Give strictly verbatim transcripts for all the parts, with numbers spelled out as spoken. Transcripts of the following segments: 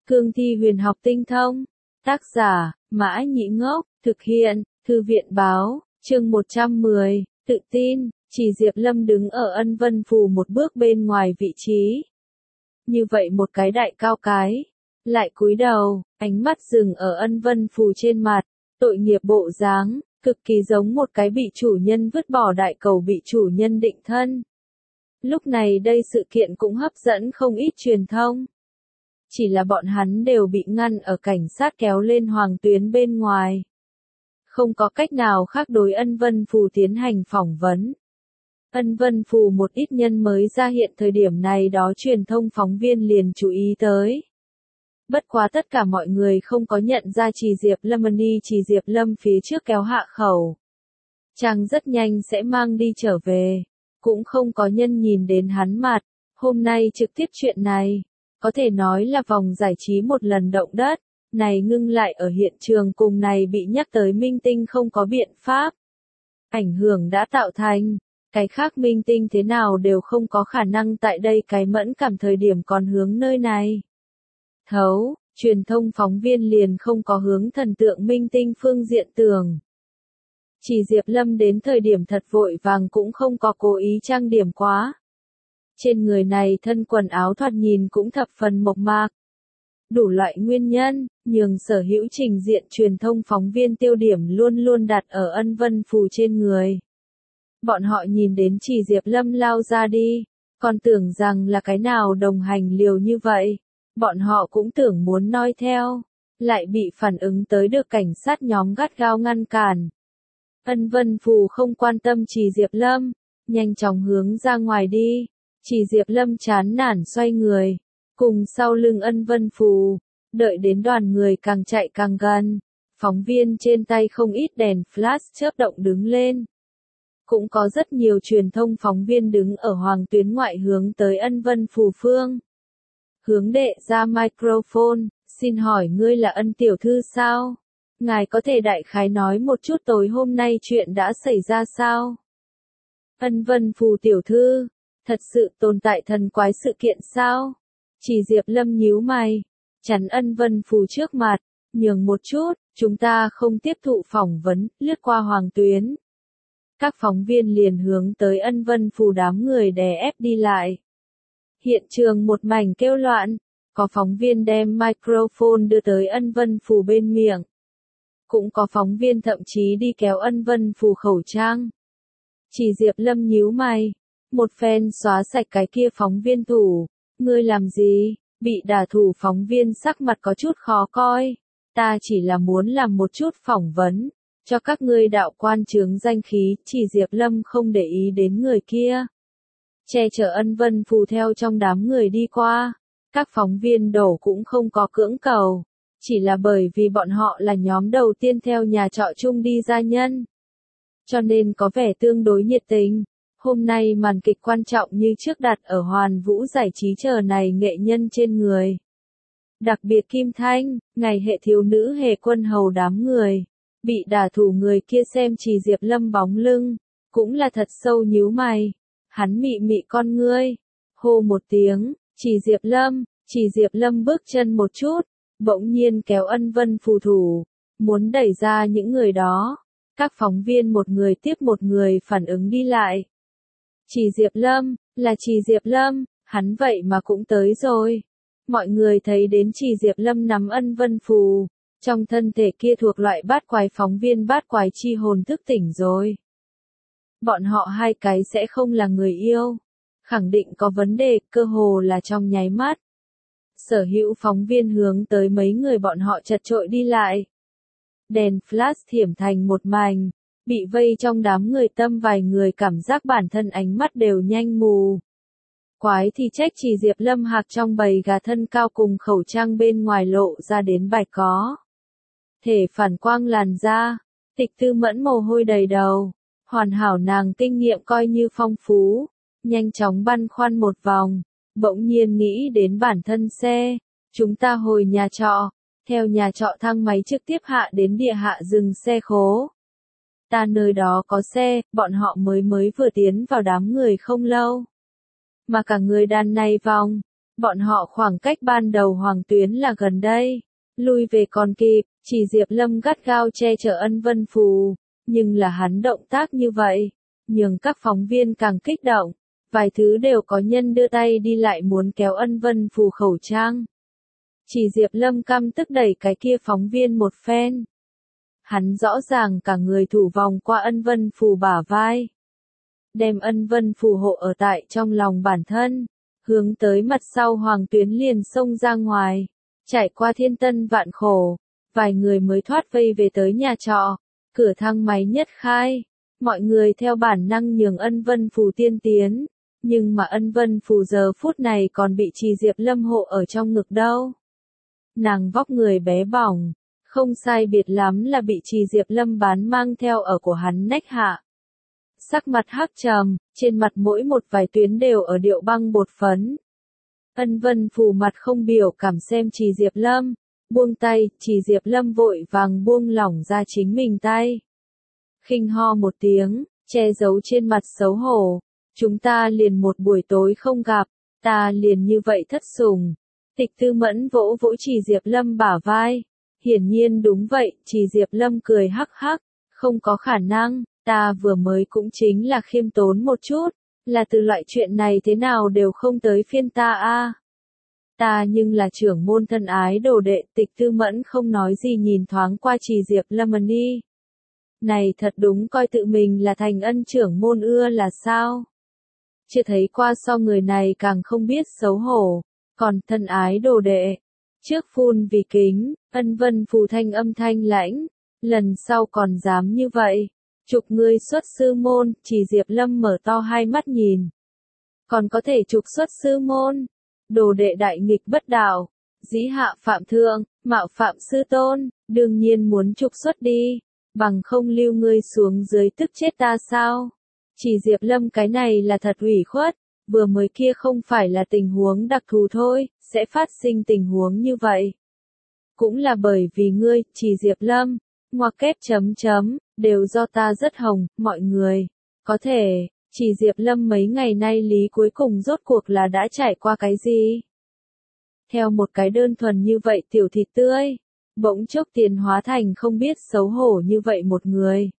Cương thi huyền học tinh thông. Tác giả, Mã Nhĩ Ngốc, thực hiện, Thư viện báo, chương một trăm mười, tự tin, chỉ Diệp Lâm đứng ở Ân Vân Phù một bước bên ngoài vị trí. Như vậy một cái đại cao cái, lại cúi đầu, ánh mắt dừng ở Ân Vân Phù trên mặt, tội nghiệp bộ dáng, cực kỳ giống một cái bị chủ nhân vứt bỏ đại cầu bị chủ nhân định thân. Lúc này đây sự kiện cũng hấp dẫn không ít truyền thông. Chỉ là bọn hắn đều bị ngăn ở cảnh sát kéo lên hoàng tuyến bên ngoài. Không có cách nào khác đối Ân Vân Phù tiến hành phỏng vấn. Ân Vân Phù một ít nhân mới ra hiện thời điểm này đó truyền thông phóng viên liền chú ý tới. Bất quá tất cả mọi người không có nhận ra Chỉ Diệp Lâm đi Chỉ Diệp Lâm phía trước kéo hạ khẩu. Chàng rất nhanh sẽ mang đi trở về. Cũng không có nhân nhìn đến hắn mặt. Hôm nay trực tiếp chuyện này. Có thể nói là vòng giải trí một lần động đất. Này ngưng lại ở hiện trường cùng này bị nhắc tới minh tinh không có biện pháp. Ảnh hưởng đã tạo thành. Cái khác minh tinh thế nào đều không có khả năng tại đây cái mẫn cảm thời điểm còn hướng nơi này. Thấu, truyền thông phóng viên liền không có hướng thần tượng minh tinh phương diện tưởng. Chỉ Diệp Lâm đến thời điểm thật vội vàng cũng không có cố ý trang điểm quá. Trên người này thân quần áo thoạt nhìn cũng thập phần mộc mạc. Đủ loại nguyên nhân, nhường sở hữu trình diện truyền thông phóng viên tiêu điểm luôn luôn đặt ở Ân Vân Phù trên người. Bọn họ nhìn đến Chỉ Diệp Lâm lao ra đi, còn tưởng rằng là cái nào đồng hành liều như vậy. Bọn họ cũng tưởng muốn noi theo, lại bị phản ứng tới được cảnh sát nhóm gắt gao ngăn cản. Ân Vân Phù không quan tâm Chỉ Diệp Lâm, nhanh chóng hướng ra ngoài đi. Chỉ Diệp Lâm chán nản xoay người, cùng sau lưng Ân Vân Phù, đợi đến đoàn người càng chạy càng gần. Phóng viên trên tay không ít đèn flash chớp động đứng lên. Cũng có rất nhiều truyền thông phóng viên đứng ở hoàng tuyến ngoại hướng tới Ân Vân Phù phương. Hướng đệ ra microphone, xin hỏi ngươi là Ân tiểu thư sao? Ngài có thể đại khái nói một chút tối hôm nay chuyện đã xảy ra sao? Ân Vân Phù tiểu thư, thật sự tồn tại thần quái sự kiện sao? Chỉ Diệp Lâm nhíu mày, chắn Ân Vân Phù trước mặt, nhường một chút, chúng ta không tiếp thụ phỏng vấn, lướt qua hoàng tuyến. Các phóng viên liền hướng tới Ân Vân Phù đám người đè ép đi lại. Hiện trường một mảnh kêu loạn, có phóng viên đem microphone đưa tới Ân Vân Phù bên miệng. Cũng có phóng viên thậm chí đi kéo Ân Vân Phù khẩu trang. Chỉ Diệp Lâm nhíu mày, một phen xóa sạch cái kia phóng viên thủ. Ngươi làm gì? Bị đả thủ phóng viên sắc mặt có chút khó coi. Ta chỉ là muốn làm một chút phỏng vấn, cho các ngươi đạo quan chướng danh khí. Chỉ Diệp Lâm không để ý đến người kia. Che chở Ân Vân Phù theo trong đám người đi qua. Các phóng viên đổ cũng không có cưỡng cầu. Chỉ là bởi vì bọn họ là nhóm đầu tiên theo nhà trọ chung đi gia nhân. Cho nên có vẻ tương đối nhiệt tình. Hôm nay màn kịch quan trọng như trước đặt ở Hoàn Vũ giải trí chờ này nghệ nhân trên người. Đặc biệt Kim Thanh, ngày hệ thiếu nữ hề quân hầu đám người. Bị đả thủ người kia xem Chỉ Diệp Lâm bóng lưng. Cũng là thật sâu nhíu mày. Hắn mị mị con ngươi. Hô một tiếng, Chỉ Diệp Lâm, Chỉ Diệp Lâm bước chân một chút. Bỗng nhiên kéo Ân Vân Phù thủ. Muốn đẩy ra những người đó. Các phóng viên một người tiếp một người phản ứng đi lại. Chỉ Diệp Lâm, là Chỉ Diệp Lâm, hắn vậy mà cũng tới rồi. Mọi người thấy đến Chỉ Diệp Lâm nắm Ân Vân Phù. Trong thân thể kia thuộc loại bát quái phóng viên bát quái chi hồn thức tỉnh rồi. Bọn họ hai cái sẽ không là người yêu. Khẳng định có vấn đề, cơ hồ là trong nháy mắt. Sở hữu phóng viên hướng tới mấy người bọn họ chật chội đi lại. Đèn flash thiểm thành một mảnh. Bị vây trong đám người tâm vài người cảm giác bản thân ánh mắt đều nhanh mù. Quái thì trách Chỉ Diệp Lâm hạc trong bầy gà thân cao cùng khẩu trang bên ngoài lộ ra đến bạch có. Thể phản quang làn da, Tịch Tư Mẫn mồ hôi đầy đầu, hoàn hảo nàng kinh nghiệm coi như phong phú, nhanh chóng băn khoăn một vòng, bỗng nhiên nghĩ đến bản thân xe, chúng ta hồi nhà trọ, theo nhà trọ thang máy trực tiếp hạ đến địa hạ dừng xe khố. Ta nơi đó có xe, bọn họ mới mới vừa tiến vào đám người không lâu. Mà cả người đàn này vòng, Bọn họ khoảng cách ban đầu Hoàng Tuyến là gần đây, lui về còn kịp, chỉ Diệp Lâm gắt gao che chở Ân Vân Phù, nhưng là hắn động tác như vậy, nhường các phóng viên càng kích động, vài thứ đều có nhân đưa tay đi lại muốn kéo Ân Vân Phù khẩu trang. Chỉ Diệp Lâm căm tức đẩy cái kia phóng viên một phen. Hắn rõ ràng cả người thủ vòng qua Ân Vân Phù bả vai, đem Ân Vân Phù hộ ở tại trong lòng bản thân, hướng tới mặt sau Hoàng Tuyến liền xông ra ngoài, trải qua thiên tân vạn khổ, vài người mới thoát vây về tới nhà trọ, cửa thang máy nhất khai, mọi người theo bản năng nhường Ân Vân Phù tiên tiến, nhưng mà Ân Vân Phù giờ phút này còn bị Trì Diệp Lâm hộ ở trong ngực đâu. Nàng vóc người bé bỏng, không sai biệt lắm là bị Trì Diệp Lâm bán mang theo ở của hắn nách hạ. Sắc mặt hắc trầm, trên mặt mỗi một vài tuyến đều ở điệu băng bột phấn. Ân Vân Phù mặt không biểu cảm xem Trì Diệp Lâm, buông tay, Trì Diệp Lâm vội vàng buông lỏng ra chính mình tay. Khinh ho một tiếng, che giấu trên mặt xấu hổ, chúng ta liền một buổi tối không gặp, ta liền như vậy thất sủng. Tịch Tư Mẫn vỗ vỗ Trì Diệp Lâm bả vai, hiển nhiên đúng vậy, Trì Diệp Lâm cười hắc hắc, không có khả năng, ta vừa mới cũng chính là khiêm tốn một chút, là từ loại chuyện này thế nào đều không tới phiên ta a. Ta nhưng là trưởng môn thân ái đồ đệ. Tịch Tư Mẫn không nói gì nhìn thoáng qua Trì Diệp Lâm đi. Này thật đúng coi tự mình là thành ân trưởng môn ưa là sao? Chưa thấy qua so người này càng không biết xấu hổ, còn thân ái đồ đệ. Trước phun vì kính, Ân Vân Phù thanh âm thanh lãnh, lần sau còn dám như vậy. Trục ngươi xuất sư môn, Trì Diệp Lâm mở to hai mắt nhìn. Còn có thể trục xuất sư môn, đồ đệ đại nghịch bất đạo, dĩ hạ phạm thượng, mạo phạm sư tôn, đương nhiên muốn trục xuất đi, bằng không lưu ngươi xuống dưới tức chết ta sao? Trì Diệp Lâm cái này là thật ủy khuất, vừa mới kia không phải là tình huống đặc thù thôi, sẽ phát sinh tình huống như vậy. Cũng là bởi vì ngươi, Trì Diệp Lâm, ngoặc kép chấm chấm, đều do ta rất hồng, mọi người. Có thể, Trì Diệp Lâm mấy ngày nay lý cuối cùng rốt cuộc là đã trải qua cái gì? Theo một cái đơn thuần như vậy tiểu thịt tươi, bỗng chốc tiền hóa thành không biết xấu hổ như vậy một người.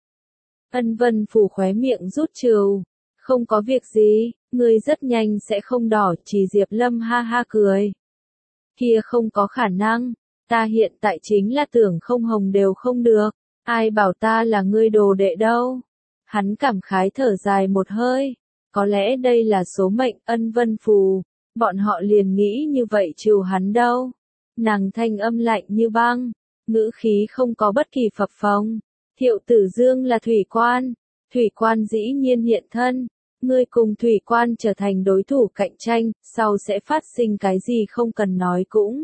Ân Vân Phù khóe miệng rút trừ, không có việc gì, ngươi rất nhanh sẽ không đỏ. Trì Diệp Lâm ha ha cười. Kia không có khả năng, ta hiện tại chính là tưởng không hồng đều không được, ai bảo ta là ngươi đồ đệ đâu. Hắn cảm khái thở dài một hơi, có lẽ đây là số mệnh. Ân Vân Phù, bọn họ liền nghĩ như vậy trừ hắn đâu. Nàng thanh âm lạnh như băng, ngữ khí không có bất kỳ phập phồng. Thiệu Tử Dương là thủy quan, thủy quan dĩ nhiên hiện thân, ngươi cùng thủy quan trở thành đối thủ cạnh tranh, sau sẽ phát sinh cái gì không cần nói cũng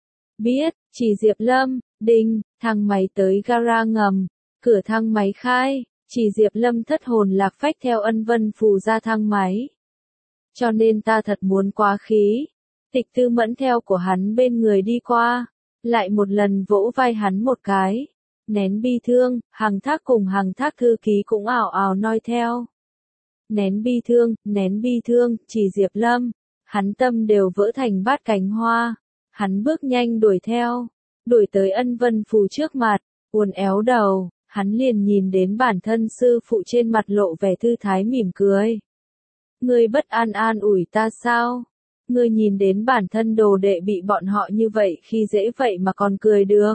biết. Trì Diệp Lâm, đinh, thang máy tới gara ngầm, cửa thang máy khai, Trì Diệp Lâm thất hồn lạc phách theo Ân Vân Phù ra thang máy. Cho nên ta thật muốn quá khí. Tịch Tư Mẫn theo của hắn bên người đi qua, lại một lần vỗ vai hắn một cái. Nén bi thương, Hằng Thác cùng Hằng Thác thư ký cũng ảo ảo noi theo. Nén bi thương, nén bi thương, Trì Diệp Lâm, hắn tâm đều vỡ thành bát cánh hoa. Hắn bước nhanh đuổi theo, đuổi tới Ân Vân Phù trước mặt, uốn éo đầu, hắn liền nhìn đến bản thân sư phụ trên mặt lộ vẻ thư thái mỉm cười. Ngươi bất an an ủi ta sao? Ngươi nhìn đến bản thân đồ đệ bị bọn họ như vậy khi dễ vậy mà còn cười được.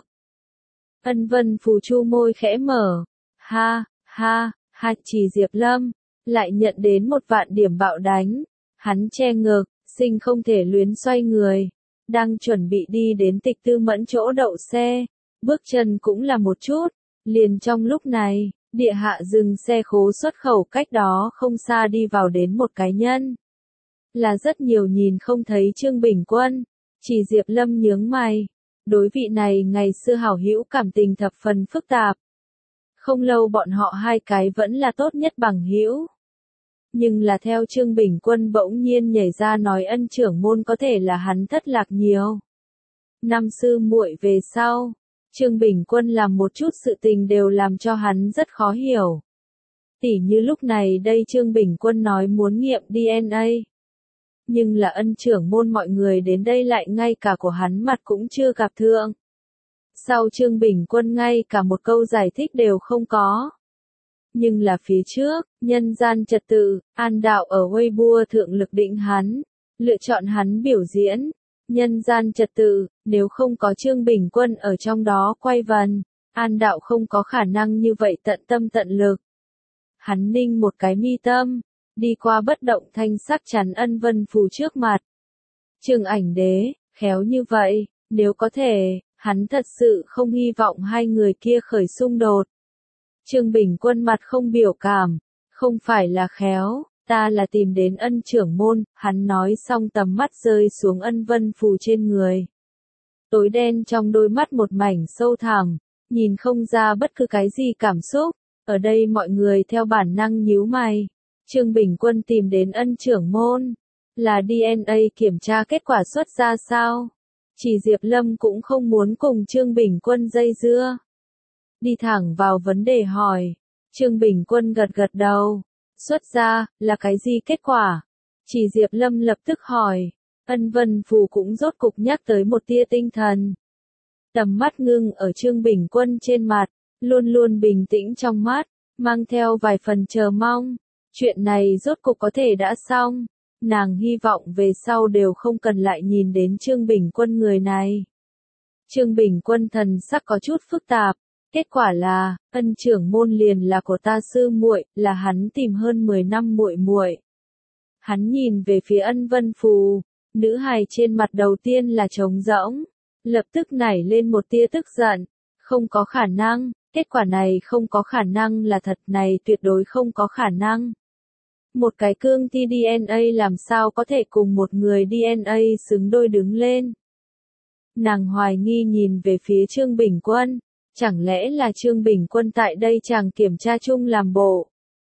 Ân Vân Phù chu môi khẽ mở, ha, ha, ha. Trì Diệp Lâm lại nhận đến một vạn điểm bạo đánh, hắn che ngực, sinh không thể luyến xoay người, đang chuẩn bị đi đến Tịch Tư Mẫn chỗ đậu xe, bước chân cũng là một chút, liền trong lúc này, địa hạ dừng xe khố xuất khẩu cách đó không xa đi vào đến một cái nhân. Là rất nhiều nhìn không thấy Trương Bình Quân. Trì Diệp Lâm nhướng mày, đối vị này ngày xưa hảo hữu cảm tình thập phần phức tạp. Không lâu bọn họ hai cái vẫn là tốt nhất bằng hữu. Nhưng là theo Trương Bình Quân bỗng nhiên nhảy ra nói ân trưởng môn có thể là hắn thất lạc nhiều năm sư muội về sau, Trương Bình Quân làm một chút sự tình đều làm cho hắn rất khó hiểu. Tỉ như lúc này đây Trương Bình Quân nói muốn nghiệm đê en a. nhưng là ân trưởng môn mọi người đến đây lại ngay cả của hắn mặt cũng chưa gặp thượng. Sau Trương Bình Quân ngay cả một câu giải thích đều không có. Nhưng là phía trước, nhân gian trật tự, An Đạo ở Weibo thượng lực định hắn, lựa chọn hắn biểu diễn. Nhân gian trật tự, nếu không có Trương Bình Quân ở trong đó quay vần, An Đạo không có khả năng như vậy tận tâm tận lực. Hắn ninh một cái mi tâm, đi qua bất động thanh sắc chắn Ân Vân Phù trước mặt. Trương Ảnh Đế, khéo như vậy, nếu có thể, hắn thật sự không hy vọng hai người kia khởi xung đột. Trương Bình Quân mặt không biểu cảm, không phải là khéo, ta là tìm đến ân trưởng môn, hắn nói xong tầm mắt rơi xuống Ân Vân Phù trên người. Tối đen trong đôi mắt một mảnh sâu thẳm, nhìn không ra bất cứ cái gì cảm xúc, ở đây mọi người theo bản năng nhíu mày. Trương Bình Quân tìm đến ân trưởng môn, là đê en a kiểm tra kết quả xuất ra sao? Chỉ Diệp Lâm cũng không muốn cùng Trương Bình Quân dây dưa. Đi thẳng vào vấn đề hỏi, Trương Bình Quân gật gật đầu, xuất ra, là cái gì kết quả? Chỉ Diệp Lâm lập tức hỏi, Ân Vân Phù cũng rốt cục nhắc tới một tia tinh thần. Tầm mắt ngưng ở Trương Bình Quân trên mặt, luôn luôn bình tĩnh trong mắt, mang theo vài phần chờ mong. Chuyện này rốt cục có thể đã xong, nàng hy vọng về sau đều không cần lại nhìn đến Trương Bình Quân người này. Trương Bình Quân thần sắc có chút phức tạp, kết quả là, ân trưởng môn liền là của ta sư muội, là hắn tìm hơn mười năm muội muội. Hắn nhìn về phía Ân Vân Phù, nữ hài trên mặt đầu tiên là trống rỗng, lập tức nảy lên một tia tức giận, không có khả năng, kết quả này không có khả năng là thật, này tuyệt đối không có khả năng. Một cái cương thi đê en a làm sao có thể cùng một người đê en a xứng đôi đứng lên. Nàng hoài nghi nhìn về phía Trương Bình Quân, chẳng lẽ là Trương Bình Quân tại đây chàng kiểm tra chung làm bộ.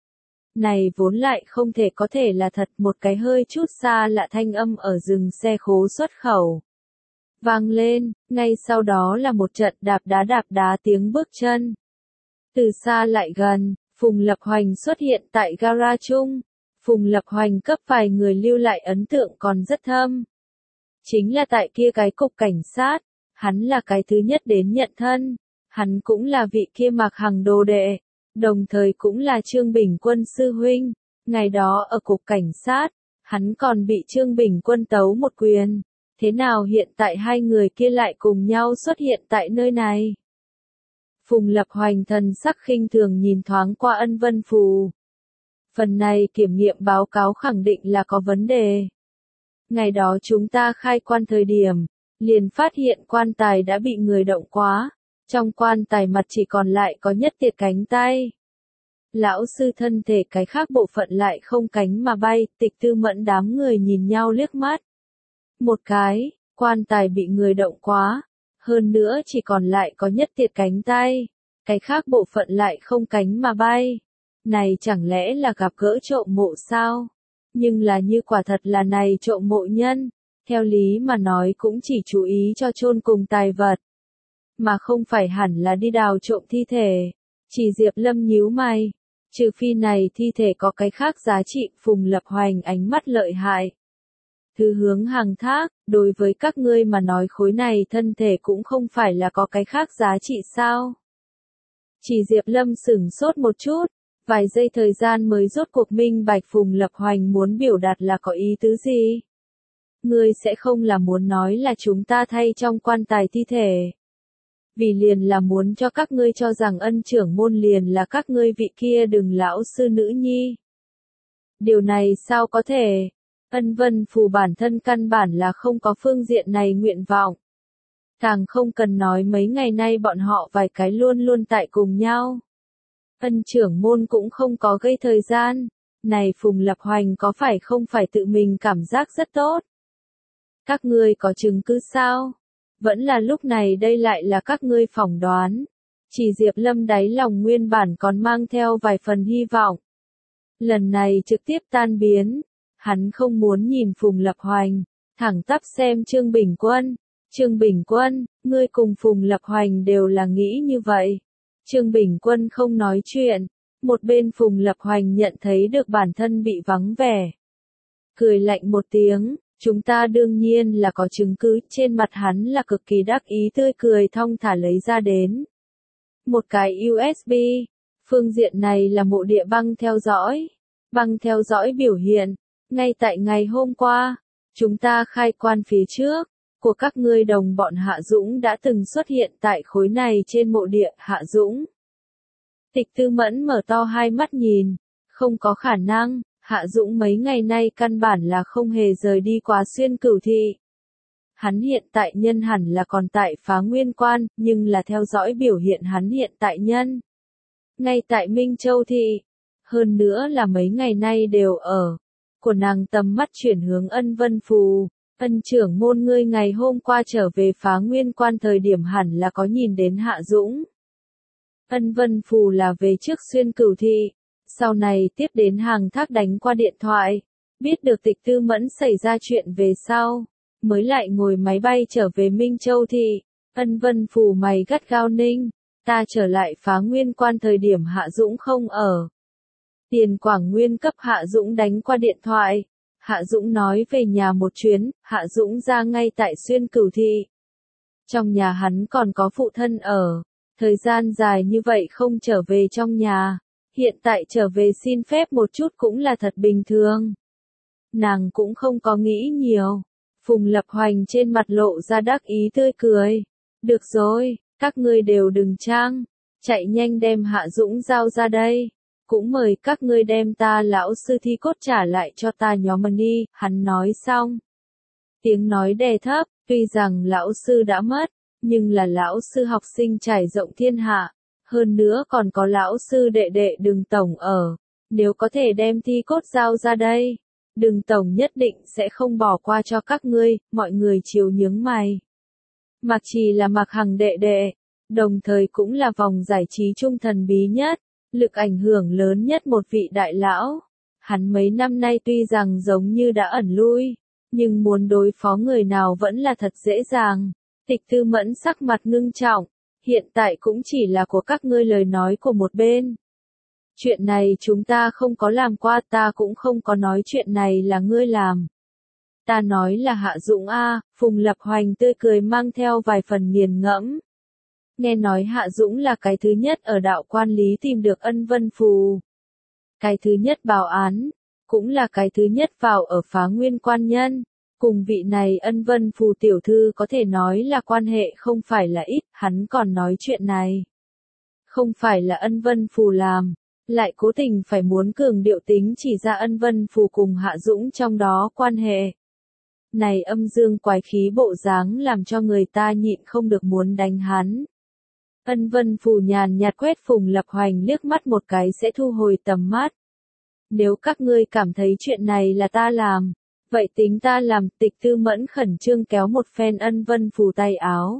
Này vốn lại không thể có thể là thật, một cái hơi chút xa lạ thanh âm ở dừng xe khố xuất khẩu. Vang lên, ngay sau đó là một trận đạp đá đạp đá tiếng bước chân. Từ xa lại gần, Phùng Lập Hoành xuất hiện tại gara chung. Phùng Lập Hoành cấp vài người lưu lại ấn tượng còn rất thâm. Chính là tại kia cái cục cảnh sát, hắn là cái thứ nhất đến nhận thân, hắn cũng là vị kia Mạc Hằng đồ đệ, đồng thời cũng là Trương Bình Quân sư huynh. Ngày đó ở cục cảnh sát, hắn còn bị Trương Bình Quân tấu một quyền. Thế nào hiện tại hai người kia lại cùng nhau xuất hiện tại nơi này? Phùng Lập Hoành thần sắc khinh thường nhìn thoáng qua Ân Vân Phù. Phần này kiểm nghiệm báo cáo khẳng định là có vấn đề. Ngày đó chúng ta khai quan thời điểm, liền phát hiện quan tài đã bị người động quá, trong quan tài mặt chỉ còn lại có nhất tiệt cánh tay. Lão sư thân thể cái khác bộ phận lại không cánh mà bay, Tịch Tư Mẫn đám người nhìn nhau liếc mắt. Một cái, quan tài bị người động quá, hơn nữa chỉ còn lại có nhất tiệt cánh tay, cái khác bộ phận lại không cánh mà bay. Này chẳng lẽ là gặp gỡ trộm mộ sao? Nhưng là như quả thật là này trộm mộ nhân, theo lý mà nói cũng chỉ chú ý cho chôn cùng tài vật, mà không phải hẳn là đi đào trộm thi thể. Chỉ Diệp Lâm nhíu mày, trừ phi này thi thể có cái khác giá trị. Phùng Lập Hoành ánh mắt lợi hại. Thứ hướng hàng thác, đối với các ngươi mà nói khối này thân thể cũng không phải là có cái khác giá trị sao? Chỉ Diệp Lâm sửng sốt một chút, vài giây thời gian mới rốt cuộc minh bạch Phùng Lập Hoành muốn biểu đạt là có ý tứ gì. Ngươi sẽ không là muốn nói là chúng ta thay trong quan tài thi thể. Vì liền là muốn cho các ngươi cho rằng ân trưởng môn liền là các ngươi vị kia đừng lão sư nữ nhi. Điều này sao có thể? Ân Vân Phù bản thân căn bản là không có phương diện này nguyện vọng. Càng không cần nói mấy ngày nay bọn họ vài cái luôn luôn tại cùng nhau. Ân trưởng môn cũng không có gây thời gian. Này Phùng Lập Hoành có phải không phải tự mình cảm giác rất tốt? Các ngươi có chứng cứ sao? Vẫn là lúc này đây lại là các ngươi phỏng đoán. Chỉ Diệp Lâm đáy lòng nguyên bản còn mang theo vài phần hy vọng. Lần này trực tiếp tan biến. Hắn không muốn nhìn Phùng Lập Hoành, thẳng tắp xem Trương Bình Quân. Trương Bình Quân, ngươi cùng Phùng Lập Hoành đều là nghĩ như vậy. Trương Bình Quân không nói chuyện. Một bên Phùng Lập Hoành nhận thấy được bản thân bị vắng vẻ. cười lạnh một tiếng, chúng ta đương nhiên là có chứng cứ, trên mặt hắn là cực kỳ đắc ý tươi cười thong thả lấy ra đến. Một cái u ét bê, phương diện này là mộ địa băng theo dõi, băng theo dõi biểu hiện, ngay tại ngày hôm qua, chúng ta khai quan phía trước, của các ngươi đồng bọn Hạ Dũng đã từng xuất hiện tại khối này trên mộ địa Hạ Dũng. Tịch Tư Mẫn mở to hai mắt nhìn, không có khả năng, Hạ Dũng mấy ngày nay căn bản là không hề rời đi quá Xuyên Cửu Thị. Hắn hiện tại nhân hẳn là còn tại Phá Nguyên Quan, nhưng là theo dõi biểu hiện hắn hiện tại nhân. Ngay tại Minh Châu Thị, hơn nữa là mấy ngày nay đều ở. Của nàng tầm mắt chuyển hướng Ân Vân Phù, Ân trưởng môn ngươi ngày hôm qua trở về Phá Nguyên Quan thời điểm hẳn là có nhìn đến Hạ Dũng. Ân Vân Phù là về trước Xuyên Cửu Thị, sau này tiếp đến Hàng Thác đánh qua điện thoại, biết được Tịch Tư Mẫn xảy ra chuyện về sau, mới lại ngồi máy bay trở về Minh Châu Thị. Ân Vân Phù mày gắt gao ninh, ta trở lại Phá Nguyên Quan thời điểm Hạ Dũng không ở. Tiền Quảng Nguyên cấp Hạ Dũng đánh qua điện thoại, Hạ Dũng nói về nhà một chuyến, Hạ Dũng ra ngay tại Xuyên Cửu Thị. Trong nhà hắn còn có phụ thân ở, thời gian dài như vậy không trở về trong nhà, hiện tại trở về xin phép một chút cũng là thật bình thường. Nàng cũng không có nghĩ nhiều. Phùng Lập Hoành trên mặt lộ ra đắc ý tươi cười. Được rồi, các ngươi đều đừng trang, chạy nhanh đem Hạ Dũng giao ra đây. Cũng mời các ngươi đem ta lão sư thi cốt trả lại cho ta nhóm mình đi, hắn nói xong. Tiếng nói đè thấp, tuy rằng lão sư đã mất, nhưng là lão sư học sinh trải rộng thiên hạ, hơn nữa còn có lão sư đệ đệ Đường tổng ở, nếu có thể đem thi cốt giao ra đây, Đường tổng nhất định sẽ không bỏ qua cho các ngươi, mọi người chiều nhướng mày. Mạc Trì là Mạc Hằng đệ đệ, đồng thời cũng là vòng giải trí trung thần bí nhất, lực ảnh hưởng lớn nhất một vị đại lão. Hắn mấy năm nay tuy rằng giống như đã ẩn lui, nhưng muốn đối phó người nào vẫn là thật dễ dàng. Tịch Tư Mẫn sắc mặt ngưng trọng, hiện tại cũng chỉ là của các ngươi lời nói của một bên. Chuyện này chúng ta không có làm qua, ta cũng không có nói chuyện này là ngươi làm. Ta nói là Hạ Dũng a, Phùng Lập Hoành tươi cười mang theo vài phần nghiền ngẫm. Nghe nói Hạ Dũng là cái thứ nhất ở đạo quan lý tìm được Ân Vân Phù. Cái thứ nhất báo án, cũng là cái thứ nhất vào ở Phá Nguyên Quan nhân. Cùng vị này Ân Vân Phù tiểu thư có thể nói là quan hệ không phải là ít, hắn còn nói chuyện này. Không phải là Ân Vân Phù làm, lại cố tình phải muốn cường điệu tính chỉ ra Ân Vân Phù cùng Hạ Dũng trong đó quan hệ. Này âm dương quái khí bộ dáng làm cho người ta nhịn không được muốn đánh hắn. Ân Vân Phù nhàn nhạt quét Phùng Lập Hoành liếc mắt một cái sẽ thu hồi tầm mắt. Nếu các ngươi cảm thấy chuyện này là ta làm, vậy tính ta làm. Tịch Tư Mẫn khẩn trương kéo một phen Ân Vân Phù tay áo.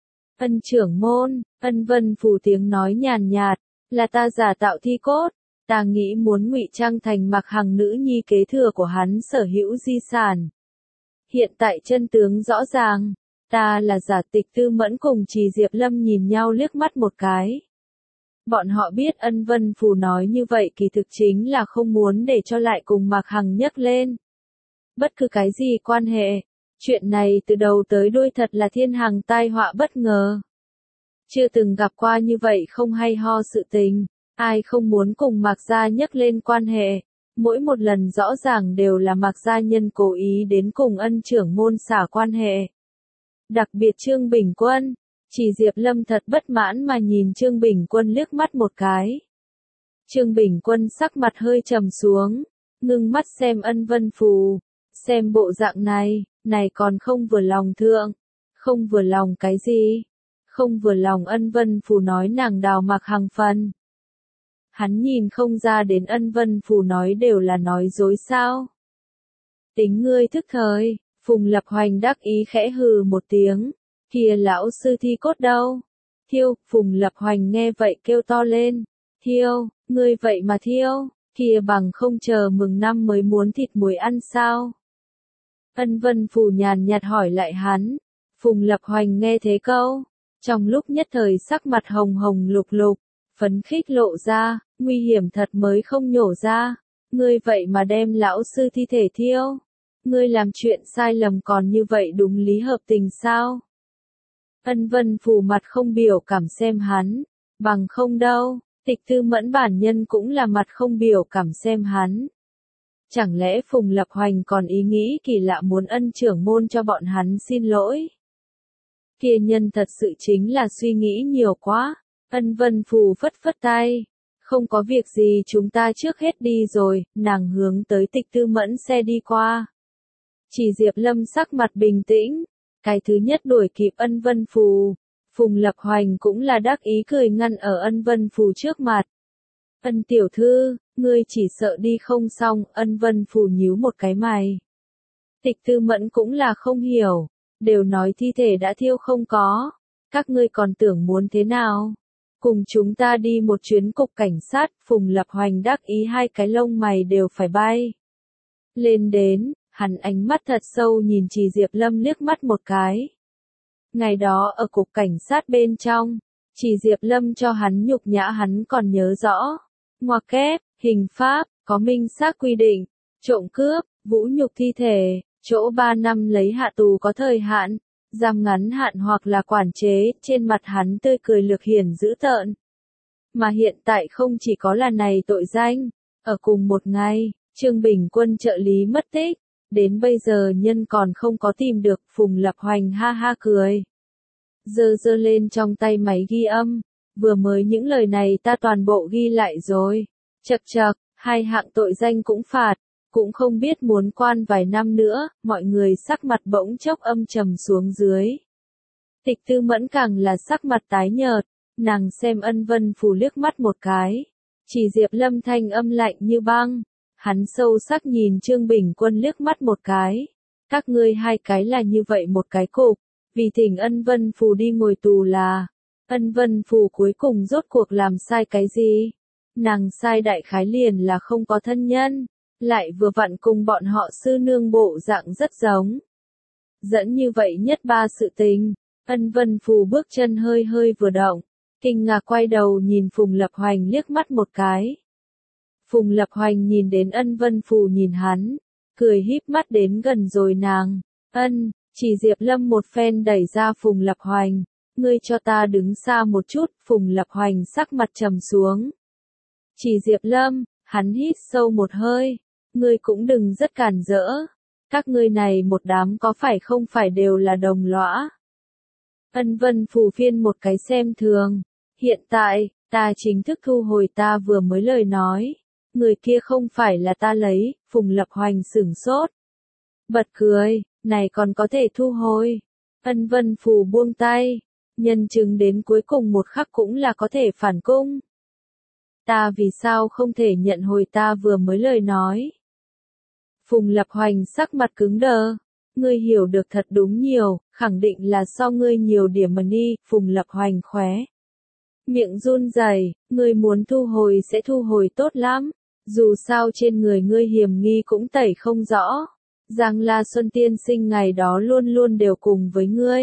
Ân trưởng môn, Ân Vân Phù tiếng nói nhàn nhạt, là ta giả tạo thi cốt, ta nghĩ muốn ngụy trang thành Mạc Hằng nữ nhi kế thừa của hắn sở hữu di sản. Hiện tại chân tướng rõ ràng, ta là giả. Tịch Tư Mẫn cùng Trì Diệp Lâm nhìn nhau liếc mắt một cái. Bọn họ biết Ân Vân Phù nói như vậy kỳ thực chính là không muốn để cho lại cùng Mạc Hằng nhắc lên. Bất cứ cái gì quan hệ, chuyện này từ đầu tới đuôi thật là thiên hàng tai họa bất ngờ. Chưa từng gặp qua như vậy không hay ho sự tình, ai không muốn cùng Mạc gia nhắc lên quan hệ, mỗi một lần rõ ràng đều là Mạc gia nhân cố ý đến cùng Ân trưởng môn xả quan hệ. Đặc biệt Trương Bình Quân, Chỉ Diệp Lâm thật bất mãn mà nhìn Trương Bình Quân liếc mắt một cái. Trương Bình Quân sắc mặt hơi trầm xuống, ngưng mắt xem Ân Vân Phù, xem bộ dạng này, này còn không vừa lòng thượng, không vừa lòng cái gì, không vừa lòng. Ân Vân Phù nói nàng đào Mạc Hằng phần. Hắn nhìn không ra đến Ân Vân Phù nói đều là nói dối sao. Tính ngươi thức thời, Phùng Lập Hoành đắc ý khẽ hừ một tiếng, kia lão sư thi cốt đâu? Thiêu. Phùng Lập Hoành nghe vậy kêu to lên, thiêu, ngươi vậy mà thiêu, kia bằng không chờ mừng năm mới muốn thịt muối ăn sao? Ân Vân Phù nhàn nhạt hỏi lại hắn. Phùng Lập Hoành nghe thế câu, trong lúc nhất thời sắc mặt hồng hồng lục lục, phấn khích lộ ra, nguy hiểm thật mới không nhổ ra. ngươi vậy mà đem lão sư thi thể thiêu. Ngươi làm chuyện sai lầm còn như vậy đúng lý hợp tình sao? Ân Vân Phù mặt không biểu cảm xem hắn, bằng không đâu, Tịch Tư Mẫn bản nhân cũng là mặt không biểu cảm xem hắn. Chẳng lẽ Phùng Lập Hoành còn ý nghĩ kỳ lạ muốn ân trưởng môn cho bọn hắn xin lỗi? Kia nhân thật sự chính là suy nghĩ nhiều quá. Ân Vân Phù phất phất tay. Không có việc gì, chúng ta trước hết đi rồi, nàng hướng tới Tịch Tư Mẫn xe đi qua. Chỉ Diệp Lâm sắc mặt bình tĩnh, cái thứ nhất đuổi kịp Ân Vân Phù. Phùng Lập Hoành cũng là đắc ý cười ngăn ở Ân Vân Phù trước mặt. Ân tiểu thư, ngươi chỉ sợ đi không xong, Ân Vân Phù nhíu một cái mày. Tịch Tư Mẫn cũng là không hiểu, đều nói thi thể đã thiêu không có, các ngươi còn tưởng muốn thế nào? Cùng chúng ta đi một chuyến cục cảnh sát, Phùng Lập Hoành đắc ý hai cái lông mày đều phải bay. Lên đến, hắn ánh mắt thật sâu nhìn Trì Diệp Lâm liếc mắt một cái. Ngày đó ở cục cảnh sát bên trong, Trì Diệp Lâm cho hắn nhục nhã hắn còn nhớ rõ. Ngoặc kép, hình pháp, có minh xác quy định, trộm cướp, vũ nhục thi thể, chỗ ba năm lấy hạ tù có thời hạn, giam ngắn hạn hoặc là quản chế, trên mặt hắn tươi cười lược hiển dữ tợn. Mà hiện tại không chỉ có là này tội danh, ở cùng một ngày, Trương Bình Quân trợ lý mất tích, đến bây giờ nhân còn không có tìm được, Phùng Lập Hoành ha ha cười. Giơ giơ lên trong tay máy ghi âm, vừa mới những lời này ta toàn bộ ghi lại rồi, chậc chậc, hai hạng tội danh cũng phạt. Cũng không biết muốn quan vài năm nữa, mọi người sắc mặt bỗng chốc âm trầm xuống dưới. Tịch Tư Mẫn càng là sắc mặt tái nhợt, nàng xem Ân Vân Phù liếc mắt một cái. Chỉ Diệp Lâm thanh âm lạnh như băng, hắn sâu sắc nhìn Trương Bình Quân liếc mắt một cái. Các ngươi hai cái là như vậy một cái cục, vì thỉnh Ân Vân Phù đi ngồi tù là, Ân Vân Phù cuối cùng rốt cuộc làm sai cái gì? Nàng sai đại khái liền là không có thân nhân. Lại vừa vặn cùng bọn họ sư nương bộ dạng rất giống. Dẫn như vậy nhất ba sự tình, Ân Vân Phù bước chân hơi hơi vừa động, kinh ngạc quay đầu nhìn Phùng Lập Hoành liếc mắt một cái. Phùng Lập Hoành nhìn đến Ân Vân Phù nhìn hắn, cười híp mắt đến gần rồi nàng, ân, chỉ Diệp Lâm một phen đẩy ra Phùng Lập Hoành, ngươi cho ta đứng xa một chút, Phùng Lập Hoành sắc mặt trầm xuống. Chỉ Diệp Lâm, hắn hít sâu một hơi. Ngươi cũng đừng rất cản rỡ, các ngươi này một đám có phải không phải đều là đồng lõa. Ân Vân Phù phiên một cái xem thường, hiện tại, ta chính thức thu hồi ta vừa mới lời nói, người kia không phải là ta lấy, Phùng Lập Hoành sửng sốt. Bật cười, này còn có thể thu hồi. Ân Vân Phù buông tay, nhân chứng đến cuối cùng một khắc cũng là có thể phản cung. Ta vì sao không thể nhận hồi ta vừa mới lời nói? Phùng Lập Hoành sắc mặt cứng đờ, ngươi hiểu được thật đúng nhiều, khẳng định là so ngươi nhiều điểm mà đi, Phùng Lập Hoành khóe. Miệng run rẩy, ngươi muốn thu hồi sẽ thu hồi tốt lắm, dù sao trên người ngươi hiểm nghi cũng tẩy không rõ. Giang La Xuân tiên sinh ngày đó luôn luôn đều cùng với ngươi.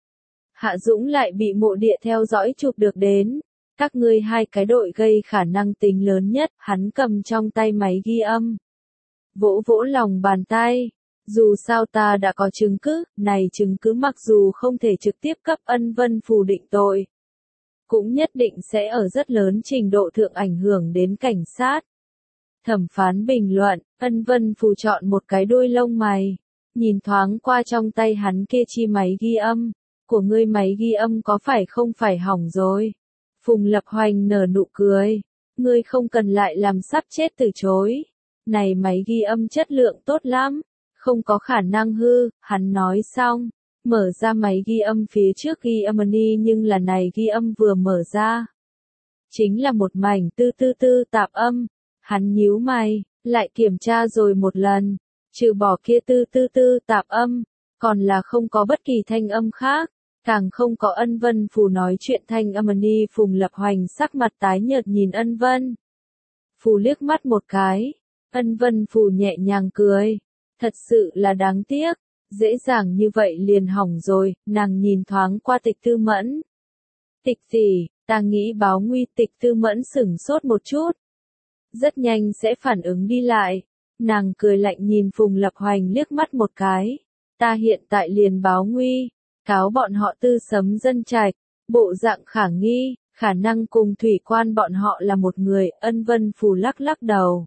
Hạ Dũng lại bị mộ địa theo dõi chụp được đến. Các ngươi hai cái đội gây khả năng tính lớn nhất, hắn cầm trong tay máy ghi âm. Vỗ vỗ lòng bàn tay, dù sao ta đã có chứng cứ, này chứng cứ mặc dù không thể trực tiếp cấp Ân Vân Phù định tội, cũng nhất định sẽ ở rất lớn trình độ thượng ảnh hưởng đến cảnh sát. Thẩm phán bình luận, Ân Vân Phù chọn một cái đuôi lông mày, nhìn thoáng qua trong tay hắn kia chi máy ghi âm, của ngươi máy ghi âm có phải không phải hỏng rồi? Phùng Lập Hoành nở nụ cười, ngươi không cần lại làm sắp chết từ chối. Này máy ghi âm chất lượng tốt lắm, không có khả năng hư, hắn nói xong, mở ra máy ghi âm phía trước ghi âm đi nhưng là này ghi âm vừa mở ra. Chính là một mảnh tư tư tư tạp âm, hắn nhíu mày, lại kiểm tra rồi một lần, trừ bỏ kia tư tư tư tạp âm, còn là không có bất kỳ thanh âm khác, càng không có Ân Vân Phù nói chuyện thanh âm đi. Phùng Lập Hoành sắc mặt tái nhợt nhìn Ân Vân Phù liếc mắt một cái. Ân Vân Phù nhẹ nhàng cười, thật sự là đáng tiếc, dễ dàng như vậy liền hỏng rồi, nàng nhìn thoáng qua Tịch Tư Mẫn. Tịch gì, ta nghĩ báo nguy. Tịch Tư Mẫn sửng sốt một chút. rất nhanh sẽ phản ứng đi lại. Nàng cười lạnh nhìn Phùng Lập Hoành liếc mắt một cái. Ta hiện tại liền báo nguy, cáo bọn họ tư sấm dân trạch, bộ dạng khả nghi, khả năng cùng thủy quan bọn họ là một người. Ân Vân Phù lắc lắc đầu.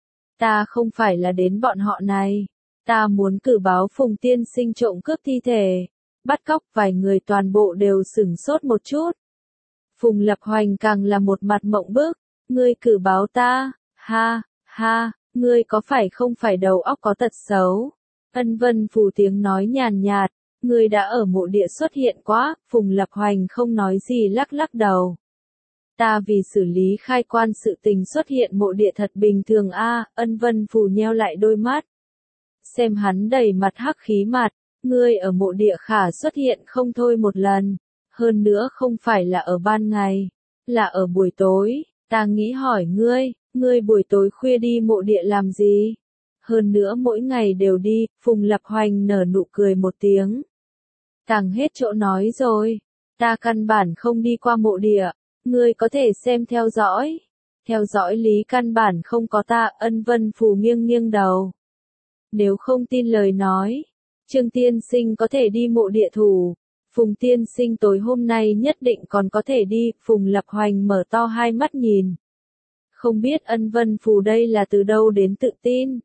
Ta không phải là đến bọn họ này. Ta muốn cử báo Phùng tiên sinh trộm cướp thi thể, bắt cóc. Vài người toàn bộ đều sửng sốt một chút. Phùng Lập Hoành càng là một mặt mộng bức. Ngươi cử báo ta, ha, ha, ngươi có phải không phải đầu óc có tật xấu? Ân Vân Phù tiếng nói nhàn nhạt, ngươi đã ở mộ địa xuất hiện quá. Phùng Lập Hoành không nói gì lắc lắc đầu. Ta vì xử lý khai quan sự tình xuất hiện mộ địa thật bình thường a. Ân Vân Phù nheo lại đôi mắt. Xem hắn đầy mặt hắc khí mặt, ngươi ở mộ địa khả xuất hiện không thôi một lần. Hơn nữa không phải là ở ban ngày, là ở buổi tối. Ta nghĩ hỏi ngươi, ngươi buổi tối khuya đi mộ địa làm gì? Hơn nữa mỗi ngày đều đi. Phùng Lập Hoành nở nụ cười một tiếng. Càng hết chỗ nói rồi, ta căn bản không đi qua mộ địa, ngươi có thể xem theo dõi. Theo dõi lý căn bản không có ta. Ân Vân Phù nghiêng nghiêng đầu. Nếu không tin lời nói, Trương tiên sinh có thể đi mộ địa thủ. Phùng tiên sinh tối hôm nay nhất định còn có thể đi. Phùng Lập Hoành mở to hai mắt nhìn. Không biết Ân Vân Phù đây là từ đâu đến tự tin.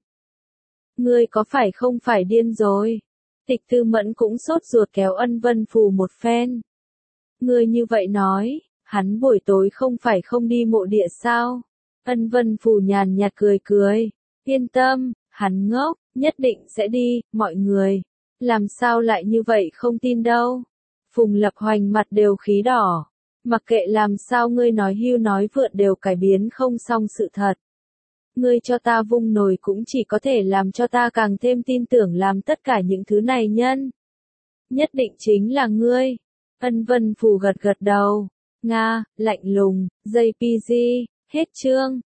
Ngươi có phải không phải điên rồi? Tịch Tư Mẫn cũng sốt ruột kéo Ân Vân Phù một phen. Ngươi như vậy nói, hắn buổi tối không phải không đi mộ địa sao? Ân Vân Phù nhàn nhạt cười cười. Yên tâm, hắn ngốc, nhất định sẽ đi. Mọi người, làm sao lại như vậy không tin đâu? Phùng Lập Hoành mặt đều khí đỏ. Mặc kệ làm sao ngươi nói hưu nói vượn đều cải biến không xong sự thật. Ngươi cho ta vung nồi cũng chỉ có thể làm cho ta càng thêm tin tưởng làm tất cả những thứ này nhân. Nhất định chính là ngươi. Ân Vân Phù gật gật đầu. Nga, lạnh lùng, gi pi gi, hết chương.